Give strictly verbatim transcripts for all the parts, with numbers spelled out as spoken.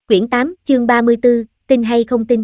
Quyển tám, chương ba mươi tư, tin hay không tin.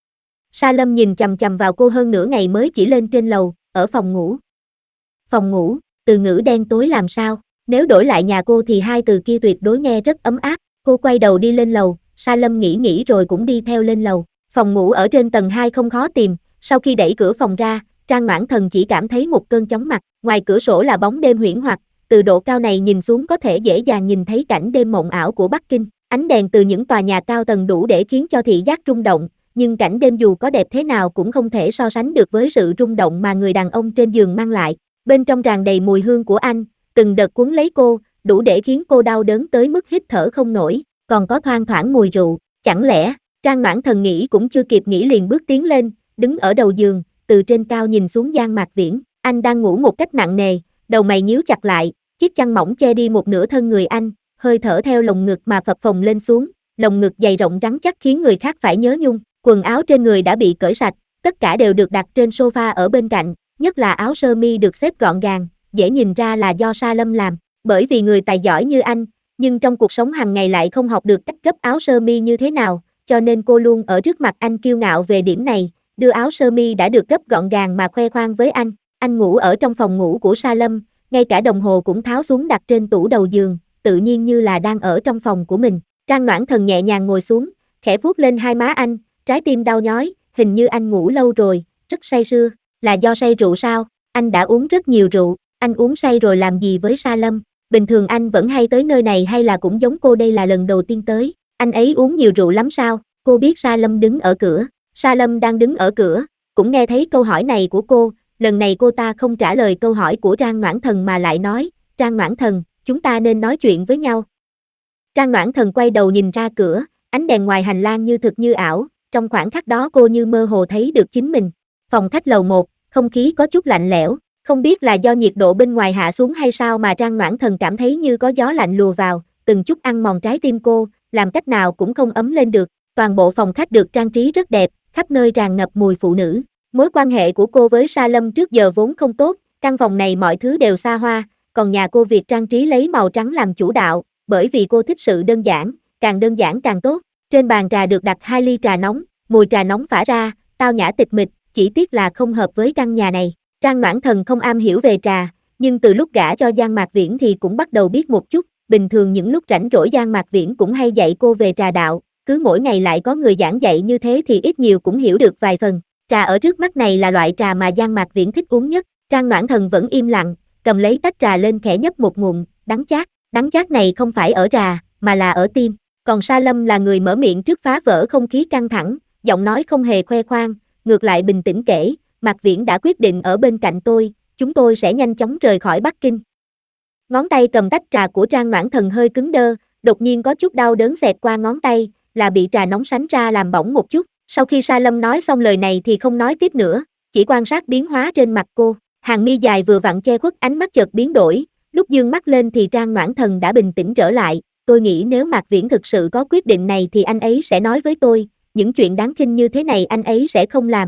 Sa Lâm nhìn chằm chằm vào cô hơn nửa ngày mới chỉ lên trên lầu, ở phòng ngủ. Phòng ngủ, từ ngữ đen tối làm sao, nếu đổi lại nhà cô thì hai từ kia tuyệt đối nghe rất ấm áp. Cô quay đầu đi lên lầu, Sa Lâm nghĩ nghĩ rồi cũng đi theo lên lầu. Phòng ngủ ở trên tầng hai không khó tìm, sau khi đẩy cửa phòng ra, Trang Noãn Thần chỉ cảm thấy một cơn chóng mặt. Ngoài cửa sổ là bóng đêm huyễn hoặc, từ độ cao này nhìn xuống có thể dễ dàng nhìn thấy cảnh đêm mộng ảo của Bắc Kinh. Ánh đèn từ những tòa nhà cao tầng đủ để khiến cho thị giác rung động, nhưng cảnh đêm dù có đẹp thế nào cũng không thể so sánh được với sự rung động mà người đàn ông trên giường mang lại. Bên trong tràn đầy mùi hương của anh, từng đợt cuốn lấy cô, đủ để khiến cô đau đớn tới mức hít thở không nổi, còn có thoang thoảng mùi rượu. Chẳng lẽ, Trang Noãn Thần nghĩ cũng chưa kịp nghĩ liền bước tiến lên, đứng ở đầu giường, từ trên cao nhìn xuống Giang Mạc Viễn. Anh đang ngủ một cách nặng nề, đầu mày nhíu chặt lại, chiếc chăn mỏng che đi một nửa thân người anh, hơi thở theo lồng ngực mà phập phồng lên xuống, lồng ngực dày rộng rắn chắc khiến người khác phải nhớ nhung. Quần áo trên người đã bị cởi sạch, tất cả đều được đặt trên sofa ở bên cạnh, nhất là áo sơ mi được xếp gọn gàng, dễ nhìn ra là do Sa Lâm làm. Bởi vì người tài giỏi như anh, nhưng trong cuộc sống hàng ngày lại không học được cách gấp áo sơ mi như thế nào, cho nên cô luôn ở trước mặt anh kiêu ngạo về điểm này, đưa áo sơ mi đã được gấp gọn gàng mà khoe khoang với anh. Anh ngủ ở trong phòng ngủ của Sa Lâm, ngay cả đồng hồ cũng tháo xuống đặt trên tủ đầu giường, tự nhiên như là đang ở trong phòng của mình. Trang Noãn Thần nhẹ nhàng ngồi xuống, khẽ vuốt lên hai má anh, trái tim đau nhói, hình như anh ngủ lâu rồi, rất say sưa. Là do say rượu sao? Anh đã uống rất nhiều rượu. Anh uống say rồi làm gì với Sa Lâm? Bình thường anh vẫn hay tới nơi này hay là cũng giống cô đây là lần đầu tiên tới? Anh ấy uống nhiều rượu lắm sao? Cô biết Sa Lâm đứng ở cửa. Sa Lâm đang đứng ở cửa, cũng nghe thấy câu hỏi này của cô. Lần này cô ta không trả lời câu hỏi của Trang Noãn Thần mà lại nói, Trang Noãn Thần, chúng ta nên nói chuyện với nhau. Trang Noãn Thần quay đầu nhìn ra cửa, ánh đèn ngoài hành lang như thực như ảo, trong khoảnh khắc đó cô như mơ hồ thấy được chính mình. Phòng khách lầu một, không khí có chút lạnh lẽo, không biết là do nhiệt độ bên ngoài hạ xuống hay sao mà Trang Noãn Thần cảm thấy như có gió lạnh lùa vào, từng chút ăn mòn trái tim cô, làm cách nào cũng không ấm lên được. Toàn bộ phòng khách được trang trí rất đẹp, khắp nơi tràn ngập mùi phụ nữ. Mối quan hệ của cô với Sa Lâm trước giờ vốn không tốt, căn phòng này mọi thứ đều xa hoa, còn nhà cô việc trang trí lấy màu trắng làm chủ đạo, bởi vì cô thích sự đơn giản, càng đơn giản càng tốt. Trên bàn trà được đặt hai ly trà nóng, mùi trà nóng phả ra, tao nhã tịch mịch, chỉ tiếc là không hợp với căn nhà này. Trang Noãn Thần không am hiểu về trà, nhưng từ lúc gả cho Giang Mạc Viễn thì cũng bắt đầu biết một chút, bình thường những lúc rảnh rỗi Giang Mạc Viễn cũng hay dạy cô về trà đạo, cứ mỗi ngày lại có người giảng dạy như thế thì ít nhiều cũng hiểu được vài phần. Trà ở trước mắt này là loại trà mà Giang Mạc Viễn thích uống nhất. Trang Noãn Thần vẫn im lặng, cầm lấy tách trà lên khẽ nhấp một ngụm, đắng chát. Đắng chát này không phải ở trà, mà là ở tim. Còn Sa Lâm là người mở miệng trước phá vỡ không khí căng thẳng, giọng nói không hề khoe khoang, ngược lại bình tĩnh kể, Mạc Viễn đã quyết định ở bên cạnh tôi, chúng tôi sẽ nhanh chóng rời khỏi Bắc Kinh. Ngón tay cầm tách trà của Trang Noãn Thần hơi cứng đơ, đột nhiên có chút đau đớn xẹt qua ngón tay, là bị trà nóng sánh ra làm bỏng một chút. Sau khi Sa Lâm nói xong lời này thì không nói tiếp nữa, chỉ quan sát biến hóa trên mặt cô. Hàng mi dài vừa vặn che khuất ánh mắt chợt biến đổi, lúc dương mắt lên thì Trang Noãn Thần đã bình tĩnh trở lại. Tôi nghĩ nếu Mạc Viễn thực sự có quyết định này thì anh ấy sẽ nói với tôi, những chuyện đáng khinh như thế này anh ấy sẽ không làm.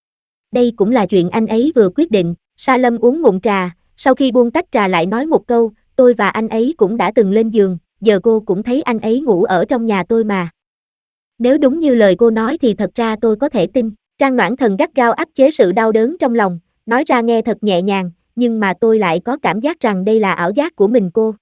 Đây cũng là chuyện anh ấy vừa quyết định. Sa Lâm uống ngụm trà, sau khi buông tách trà lại nói một câu, tôi và anh ấy cũng đã từng lên giường, giờ cô cũng thấy anh ấy ngủ ở trong nhà tôi mà. Nếu đúng như lời cô nói thì thật ra tôi có thể tin. Trang Noãn Thần gắt gao áp chế sự đau đớn trong lòng, nói ra nghe thật nhẹ nhàng, nhưng mà tôi lại có cảm giác rằng đây là ảo giác của mình cô.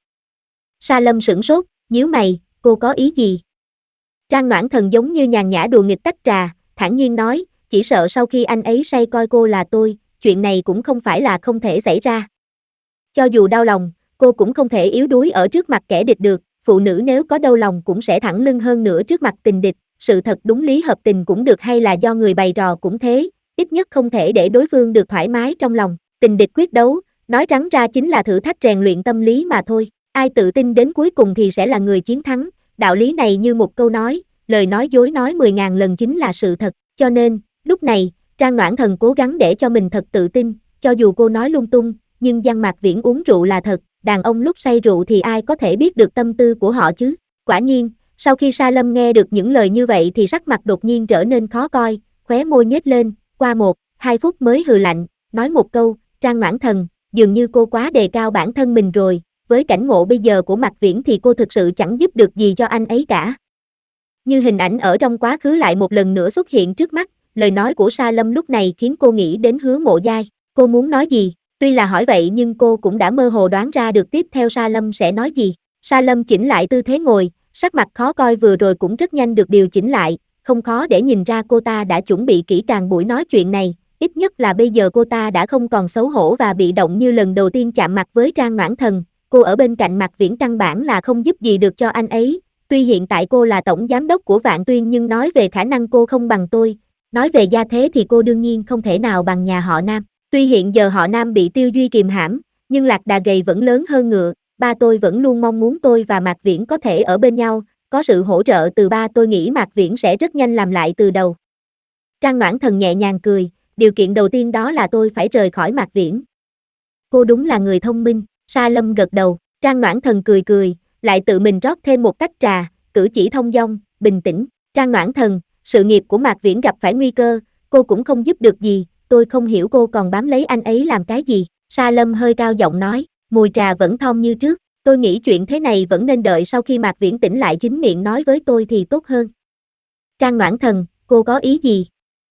Sa Lâm sửng sốt, nhíu mày, cô có ý gì? Trang Noãn Thần giống như nhàn nhã đùa nghịch tách trà, thản nhiên nói, chỉ sợ sau khi anh ấy say coi cô là tôi, chuyện này cũng không phải là không thể xảy ra. Cho dù đau lòng, cô cũng không thể yếu đuối ở trước mặt kẻ địch được, phụ nữ nếu có đau lòng cũng sẽ thẳng lưng hơn nữa trước mặt tình địch, sự thật đúng lý hợp tình cũng được hay là do người bày trò cũng thế, ít nhất không thể để đối phương được thoải mái trong lòng. Tình địch quyết đấu, nói trắng ra chính là thử thách rèn luyện tâm lý mà thôi, ai tự tin đến cuối cùng thì sẽ là người chiến thắng, đạo lý này như một câu nói, lời nói dối nói mười ngàn lần chính là sự thật, cho nên, lúc này, Trang Noãn Thần cố gắng để cho mình thật tự tin, cho dù cô nói lung tung, nhưng Giang Mạc Viễn uống rượu là thật, đàn ông lúc say rượu thì ai có thể biết được tâm tư của họ chứ. Quả nhiên, sau khi Sa Lâm nghe được những lời như vậy thì sắc mặt đột nhiên trở nên khó coi, khóe môi nhếch lên, qua một, hai phút mới hừ lạnh, nói một câu, Trang Noãn Thần, dường như cô quá đề cao bản thân mình rồi, với cảnh ngộ bây giờ của Mạc Viễn thì cô thực sự chẳng giúp được gì cho anh ấy cả. Như hình ảnh ở trong quá khứ lại một lần nữa xuất hiện trước mắt, lời nói của Sa Lâm lúc này khiến cô nghĩ đến Hứa Mộ Giai. Cô muốn nói gì? Tuy là hỏi vậy nhưng cô cũng đã mơ hồ đoán ra được tiếp theo Sa Lâm sẽ nói gì. Sa Lâm chỉnh lại tư thế ngồi, sắc mặt khó coi vừa rồi cũng rất nhanh được điều chỉnh lại, không khó để nhìn ra cô ta đã chuẩn bị kỹ càng buổi nói chuyện này, ít nhất là bây giờ cô ta đã không còn xấu hổ và bị động như lần đầu tiên chạm mặt với Trang Noãn Thần. Cô ở bên cạnh Mạc Viễn căn bản là không giúp gì được cho anh ấy, tuy hiện tại cô là tổng giám đốc của Vạn Tuyên nhưng nói về khả năng cô không bằng tôi, nói về gia thế thì cô đương nhiên không thể nào bằng nhà họ Nam. Tuy hiện giờ họ Nam bị Tiêu Duy kìm hãm, nhưng lạc đà gầy vẫn lớn hơn ngựa, ba tôi vẫn luôn mong muốn tôi và Mạc Viễn có thể ở bên nhau, có sự hỗ trợ từ ba tôi nghĩ Mạc Viễn sẽ rất nhanh làm lại từ đầu. Trang Noãn Thần nhẹ nhàng cười, điều kiện đầu tiên đó là tôi phải rời khỏi Mạc Viễn. Cô đúng là người thông minh, Sa Lâm gật đầu, Trang Noãn Thần cười cười, lại tự mình rót thêm một tách trà, cử chỉ thông dong, bình tĩnh. Trang Noãn Thần, sự nghiệp của Mạc Viễn gặp phải nguy cơ, cô cũng không giúp được gì, tôi không hiểu cô còn bám lấy anh ấy làm cái gì. Sa Lâm hơi cao giọng nói, mùi trà vẫn thơm như trước, tôi nghĩ chuyện thế này vẫn nên đợi sau khi Mạc Viễn tỉnh lại chính miệng nói với tôi thì tốt hơn. Trang Noãn Thần, cô có ý gì?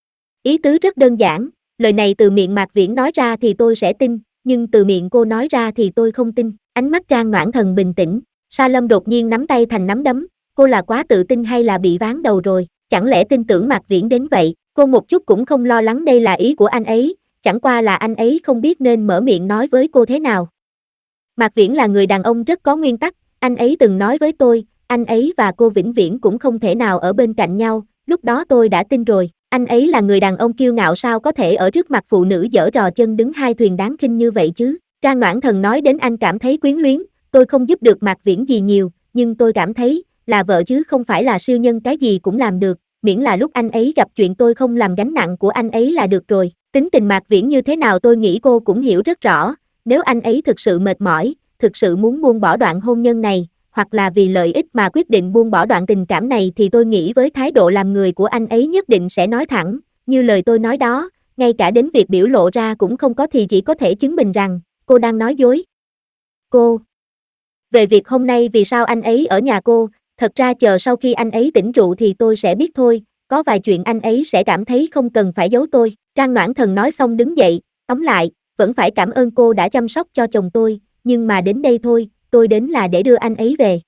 Ý tứ rất đơn giản, lời này từ miệng Mạc Viễn nói ra thì tôi sẽ tin, nhưng từ miệng cô nói ra thì tôi không tin. Ánh mắt Trang Noãn Thần bình tĩnh, Sa Lâm đột nhiên nắm tay thành nắm đấm, cô là quá tự tin hay là bị ván đầu rồi, chẳng lẽ tin tưởng Mạc Viễn đến vậy, cô một chút cũng không lo lắng đây là ý của anh ấy, chẳng qua là anh ấy không biết nên mở miệng nói với cô thế nào. Mạc Viễn là người đàn ông rất có nguyên tắc, anh ấy từng nói với tôi, anh ấy và cô vĩnh viễn cũng không thể nào ở bên cạnh nhau, lúc đó tôi đã tin rồi, anh ấy là người đàn ông kiêu ngạo sao có thể ở trước mặt phụ nữ giở trò chân đứng hai thuyền đáng khinh như vậy chứ. Trang Noãn Thần nói đến anh cảm thấy quyến luyến, tôi không giúp được Mạc Viễn gì nhiều, nhưng tôi cảm thấy, là vợ chứ không phải là siêu nhân cái gì cũng làm được, miễn là lúc anh ấy gặp chuyện tôi không làm gánh nặng của anh ấy là được rồi. Tính tình Mạc Viễn như thế nào tôi nghĩ cô cũng hiểu rất rõ, nếu anh ấy thực sự mệt mỏi, thực sự muốn buông bỏ đoạn hôn nhân này, hoặc là vì lợi ích mà quyết định buông bỏ đoạn tình cảm này thì tôi nghĩ với thái độ làm người của anh ấy nhất định sẽ nói thẳng, như lời tôi nói đó, ngay cả đến việc biểu lộ ra cũng không có thì chỉ có thể chứng minh rằng, cô đang nói dối. Cô. Về việc hôm nay vì sao anh ấy ở nhà cô, thật ra chờ sau khi anh ấy tỉnh rượu thì tôi sẽ biết thôi, có vài chuyện anh ấy sẽ cảm thấy không cần phải giấu tôi. Trang Noãn Thần nói xong đứng dậy, tóm lại, vẫn phải cảm ơn cô đã chăm sóc cho chồng tôi, nhưng mà đến đây thôi, tôi đến là để đưa anh ấy về.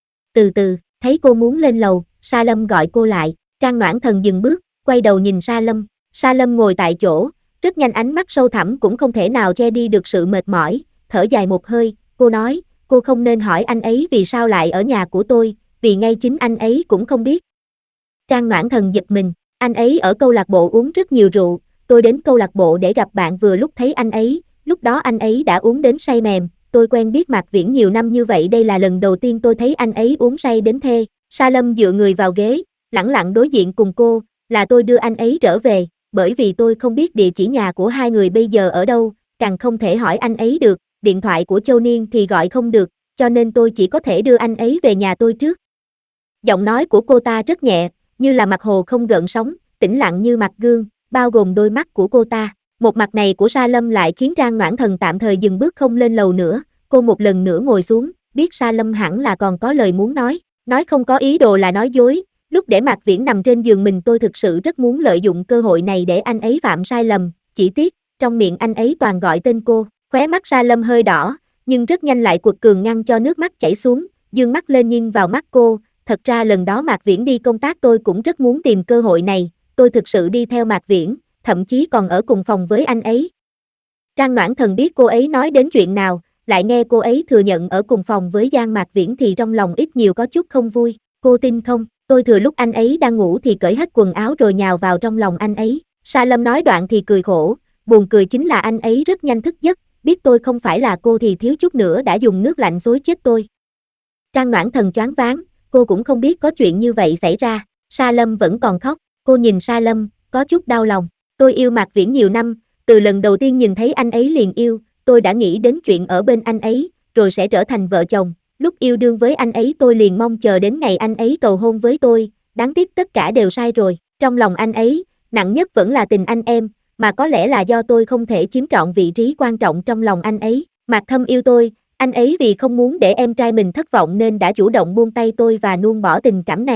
Từ từ, thấy cô muốn lên lầu, Sa Lâm gọi cô lại, Trang Noãn Thần dừng bước, quay đầu nhìn Sa Lâm, Sa Lâm ngồi tại chỗ, rất nhanh ánh mắt sâu thẳm cũng không thể nào che đi được sự mệt mỏi, thở dài một hơi, cô nói, cô không nên hỏi anh ấy vì sao lại ở nhà của tôi, vì ngay chính anh ấy cũng không biết. Trang Noãn Thần giật mình, anh ấy ở câu lạc bộ uống rất nhiều rượu, tôi đến câu lạc bộ để gặp bạn vừa lúc thấy anh ấy, lúc đó anh ấy đã uống đến say mềm, tôi quen biết Mạc Viễn nhiều năm như vậy đây là lần đầu tiên tôi thấy anh ấy uống say đến thê. Sa Lâm dựa người vào ghế, lẳng lặng đối diện cùng cô, là tôi đưa anh ấy trở về, bởi vì tôi không biết địa chỉ nhà của hai người bây giờ ở đâu, càng không thể hỏi anh ấy được, điện thoại của Châu Niên thì gọi không được, cho nên tôi chỉ có thể đưa anh ấy về nhà tôi trước. Giọng nói của cô ta rất nhẹ, như là mặt hồ không gợn sóng, tĩnh lặng như mặt gương, bao gồm đôi mắt của cô ta. Một mặt này của Sa Lâm lại khiến Trang Noãn Thần tạm thời dừng bước không lên lầu nữa, cô một lần nữa ngồi xuống, biết Sa Lâm hẳn là còn có lời muốn nói, nói không có ý đồ là nói dối, lúc để Mạc Viễn nằm trên giường mình tôi thực sự rất muốn lợi dụng cơ hội này để anh ấy phạm sai lầm, chỉ tiếc, trong miệng anh ấy toàn gọi tên cô, khóe mắt Sa Lâm hơi đỏ, nhưng rất nhanh lại quật cường ngăn cho nước mắt chảy xuống, dương mắt lên nhìn vào mắt cô, thật ra lần đó Mạc Viễn đi công tác tôi cũng rất muốn tìm cơ hội này, tôi thực sự đi theo Mạc Viễn, thậm chí còn ở cùng phòng với anh ấy. Trang Noãn Thần biết cô ấy nói đến chuyện nào, lại nghe cô ấy thừa nhận ở cùng phòng với Giang Mạc Viễn thì trong lòng ít nhiều có chút không vui, cô tin không, tôi thừa lúc anh ấy đang ngủ thì cởi hết quần áo rồi nhào vào trong lòng anh ấy. Sa Lâm nói đoạn thì cười khổ, buồn cười chính là anh ấy rất nhanh thức giấc, biết tôi không phải là cô thì thiếu chút nữa đã dùng nước lạnh xối chết tôi. Trang Noãn Thần choáng váng, cô cũng không biết có chuyện như vậy xảy ra, Sa Lâm vẫn còn khóc, cô nhìn Sa Lâm, có chút đau lòng, tôi yêu Mạc Viễn nhiều năm, từ lần đầu tiên nhìn thấy anh ấy liền yêu, tôi đã nghĩ đến chuyện ở bên anh ấy, rồi sẽ trở thành vợ chồng, lúc yêu đương với anh ấy tôi liền mong chờ đến ngày anh ấy cầu hôn với tôi, đáng tiếc tất cả đều sai rồi, trong lòng anh ấy, nặng nhất vẫn là tình anh em, mà có lẽ là do tôi không thể chiếm trọn vị trí quan trọng trong lòng anh ấy, Mạc Thâm yêu tôi, anh ấy vì không muốn để em trai mình thất vọng nên đã chủ động buông tay tôi và nuông bỏ tình cảm này,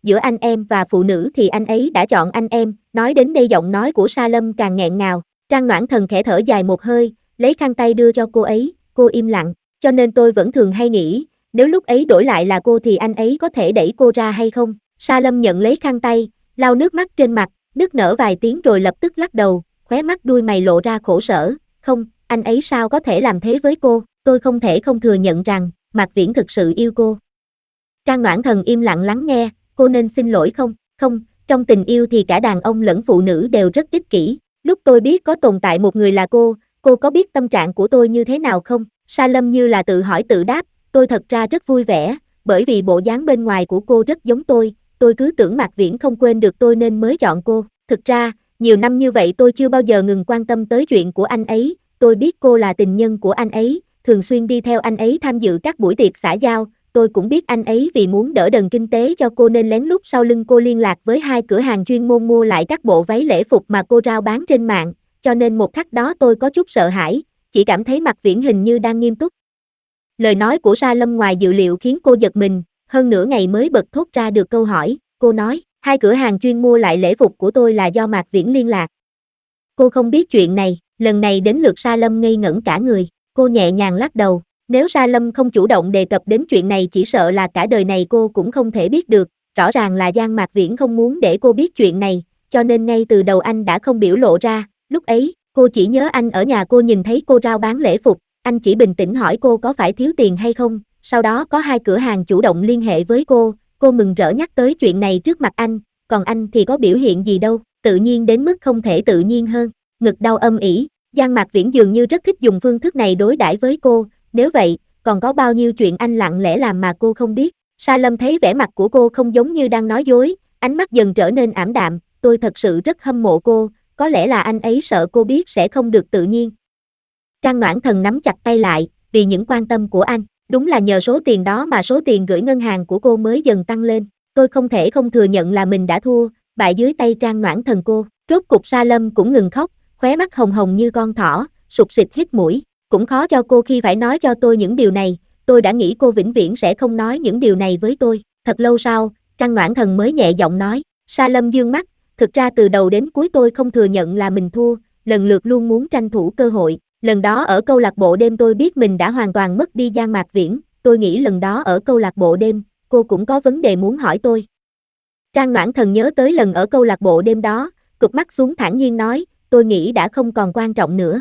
giữa anh em và phụ nữ thì anh ấy đã chọn anh em, nói đến đây giọng nói của Sa Lâm càng nghẹn ngào, Trang Noãn Thần khẽ thở dài một hơi, lấy khăn tay đưa cho cô ấy, cô im lặng, cho nên tôi vẫn thường hay nghĩ, nếu lúc ấy đổi lại là cô thì anh ấy có thể đẩy cô ra hay không? Sa Lâm nhận lấy khăn tay, lau nước mắt trên mặt, nức nở vài tiếng rồi lập tức lắc đầu, khóe mắt đuôi mày lộ ra khổ sở, không, anh ấy sao có thể làm thế với cô, tôi không thể không thừa nhận rằng, Mạc Viễn thực sự yêu cô. Trang Noãn Thần im lặng lắng nghe, cô nên xin lỗi không, không, trong tình yêu thì cả đàn ông lẫn phụ nữ đều rất ích kỷ, lúc tôi biết có tồn tại một người là cô, cô có biết tâm trạng của tôi như thế nào không? Sa Lâm như là tự hỏi tự đáp, tôi thật ra rất vui vẻ, bởi vì bộ dáng bên ngoài của cô rất giống tôi, tôi cứ tưởng Mạc Viễn không quên được tôi nên mới chọn cô, thực ra, nhiều năm như vậy tôi chưa bao giờ ngừng quan tâm tới chuyện của anh ấy, tôi biết cô là tình nhân của anh ấy, thường xuyên đi theo anh ấy tham dự các buổi tiệc xã giao, tôi cũng biết anh ấy vì muốn đỡ đần kinh tế cho cô nên lén lút sau lưng cô liên lạc với hai cửa hàng chuyên môn mua lại các bộ váy lễ phục mà cô rao bán trên mạng, cho nên một khắc đó tôi có chút sợ hãi, chỉ cảm thấy Mạc Viễn hình như đang nghiêm túc. Lời nói của Sa Lâm ngoài dự liệu khiến cô giật mình, hơn nửa ngày mới bật thốt ra được câu hỏi, cô nói, hai cửa hàng chuyên mua lại lễ phục của tôi là do Mạc Viễn liên lạc. Cô không biết chuyện này, lần này đến lượt Sa Lâm ngây ngẩn cả người, cô nhẹ nhàng lắc đầu, nếu Sa Lâm không chủ động đề cập đến chuyện này chỉ sợ là cả đời này cô cũng không thể biết được, rõ ràng là Giang Mạc Viễn không muốn để cô biết chuyện này, cho nên ngay từ đầu anh đã không biểu lộ ra, lúc ấy, cô chỉ nhớ anh ở nhà cô nhìn thấy cô rao bán lễ phục, anh chỉ bình tĩnh hỏi cô có phải thiếu tiền hay không, sau đó có hai cửa hàng chủ động liên hệ với cô, cô mừng rỡ nhắc tới chuyện này trước mặt anh, còn anh thì có biểu hiện gì đâu, tự nhiên đến mức không thể tự nhiên hơn, ngực đau âm ỉ, Giang Mạc Viễn dường như rất thích dùng phương thức này đối đãi với cô, nếu vậy, còn có bao nhiêu chuyện anh lặng lẽ làm mà cô không biết, Sa Lâm thấy vẻ mặt của cô không giống như đang nói dối, ánh mắt dần trở nên ảm đạm, tôi thật sự rất hâm mộ cô, có lẽ là anh ấy sợ cô biết sẽ không được tự nhiên. Trang Noãn Thần nắm chặt tay lại, vì những quan tâm của anh, đúng là nhờ số tiền đó mà số tiền gửi ngân hàng của cô mới dần tăng lên, tôi không thể không thừa nhận là mình đã thua, bại dưới tay Trang Noãn Thần cô, rốt cục Sa Lâm cũng ngừng khóc, khóe mắt hồng hồng như con thỏ, sụt sịt hít mũi, cũng khó cho cô khi phải nói cho tôi những điều này, tôi đã nghĩ cô vĩnh viễn sẽ không nói những điều này với tôi, thật lâu sau, Trang Noãn Thần mới nhẹ giọng nói, Sa Lâm dương mắt, thực ra từ đầu đến cuối tôi không thừa nhận là mình thua, lần lượt luôn muốn tranh thủ cơ hội, lần đó ở câu lạc bộ đêm tôi biết mình đã hoàn toàn mất đi Giang Mạc Viễn, tôi nghĩ lần đó ở câu lạc bộ đêm, cô cũng có vấn đề muốn hỏi tôi. Trang Noãn Thần nhớ tới lần ở câu lạc bộ đêm đó, cụp mắt xuống thản nhiên nói, tôi nghĩ đã không còn quan trọng nữa.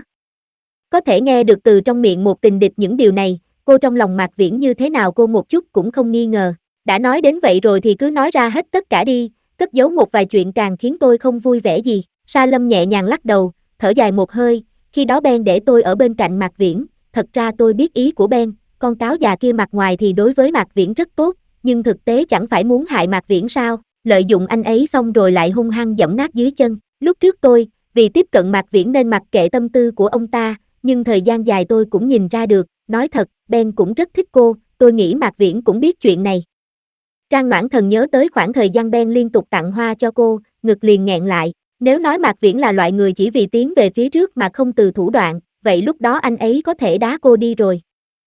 Có thể nghe được từ trong miệng một tình địch những điều này, cô trong lòng Mạc Viễn như thế nào cô một chút cũng không nghi ngờ, đã nói đến vậy rồi thì cứ nói ra hết tất cả đi, cất giấu một vài chuyện càng khiến tôi không vui vẻ gì, Sa Lâm nhẹ nhàng lắc đầu, thở dài một hơi, khi đó Ben để tôi ở bên cạnh Mạc Viễn, thật ra tôi biết ý của Ben, con cáo già kia mặt ngoài thì đối với Mạc Viễn rất tốt, nhưng thực tế chẳng phải muốn hại Mạc Viễn sao, lợi dụng anh ấy xong rồi lại hung hăng giẫm nát dưới chân, lúc trước tôi, vì tiếp cận Mạc Viễn nên mặc kệ tâm tư của ông ta, nhưng thời gian dài tôi cũng nhìn ra được, nói thật, Ben cũng rất thích cô, tôi nghĩ Mạc Viễn cũng biết chuyện này. Trang Noãn Thần nhớ tới khoảng thời gian Ben liên tục tặng hoa cho cô, ngực liền nghẹn lại, nếu nói Mạc Viễn là loại người chỉ vì tiến về phía trước mà không từ thủ đoạn, vậy lúc đó anh ấy có thể đá cô đi rồi.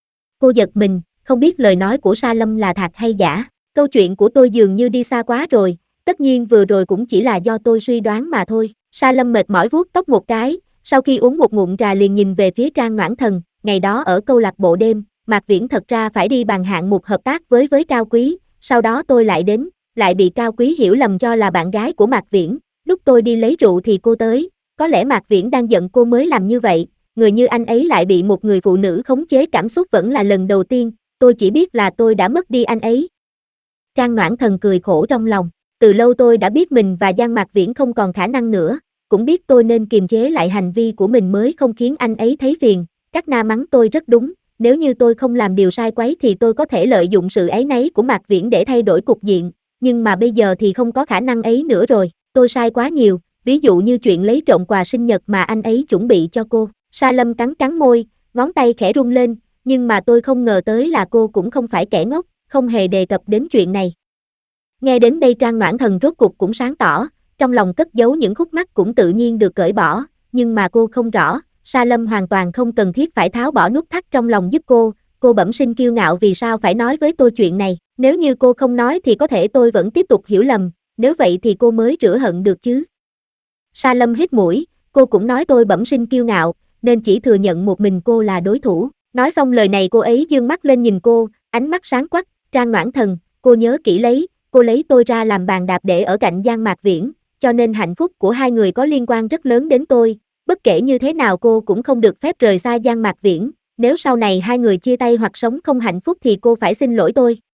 Cô giật mình, không biết lời nói của Sa Lâm là thật hay giả, câu chuyện của tôi dường như đi xa quá rồi, tất nhiên vừa rồi cũng chỉ là do tôi suy đoán mà thôi. Sa Lâm mệt mỏi vuốt tóc một cái, sau khi uống một ngụm trà liền nhìn về phía Trang Noãn Thần, ngày đó ở câu lạc bộ đêm, Mạc Viễn thật ra phải đi bàn hạng mục hợp tác với với Cao Quý, sau đó tôi lại đến, lại bị Cao Quý hiểu lầm cho là bạn gái của Mạc Viễn, lúc tôi đi lấy rượu thì cô tới, có lẽ Mạc Viễn đang giận cô mới làm như vậy, người như anh ấy lại bị một người phụ nữ khống chế cảm xúc vẫn là lần đầu tiên, tôi chỉ biết là tôi đã mất đi anh ấy. Trang Noãn Thần cười khổ trong lòng, từ lâu tôi đã biết mình và Giang Mạc Viễn không còn khả năng nữa, cũng biết tôi nên kiềm chế lại hành vi của mình mới không khiến anh ấy thấy phiền, Cát Na mắng tôi rất đúng, nếu như tôi không làm điều sai quấy thì tôi có thể lợi dụng sự áy náy của Mạc Viễn để thay đổi cục diện, nhưng mà bây giờ thì không có khả năng ấy nữa rồi, tôi sai quá nhiều, ví dụ như chuyện lấy trộm quà sinh nhật mà anh ấy chuẩn bị cho cô. Sa Lâm cắn cắn môi, ngón tay khẽ rung lên, nhưng mà tôi không ngờ tới là cô cũng không phải kẻ ngốc, không hề đề cập đến chuyện này. Nghe đến đây Trang Noãn Thần rốt cục cũng sáng tỏ, trong lòng cất giấu những khúc mắc cũng tự nhiên được cởi bỏ, nhưng mà cô không rõ, Sa Lâm hoàn toàn không cần thiết phải tháo bỏ nút thắt trong lòng giúp cô, cô bẩm sinh kiêu ngạo vì sao phải nói với tôi chuyện này, nếu như cô không nói thì có thể tôi vẫn tiếp tục hiểu lầm, nếu vậy thì cô mới rửa hận được chứ. Sa Lâm hít mũi, cô cũng nói tôi bẩm sinh kiêu ngạo, nên chỉ thừa nhận một mình cô là đối thủ. Nói xong lời này cô ấy dương mắt lên nhìn cô, ánh mắt sáng quắc, Trang Noãn Thần, cô nhớ kỹ lấy, cô lấy tôi ra làm bàn đạp để ở cạnh Giang Mạc Viễn, cho nên hạnh phúc của hai người có liên quan rất lớn đến tôi, bất kể như thế nào cô cũng không được phép rời xa Giang Mạc Viễn, nếu sau này hai người chia tay hoặc sống không hạnh phúc thì cô phải xin lỗi tôi.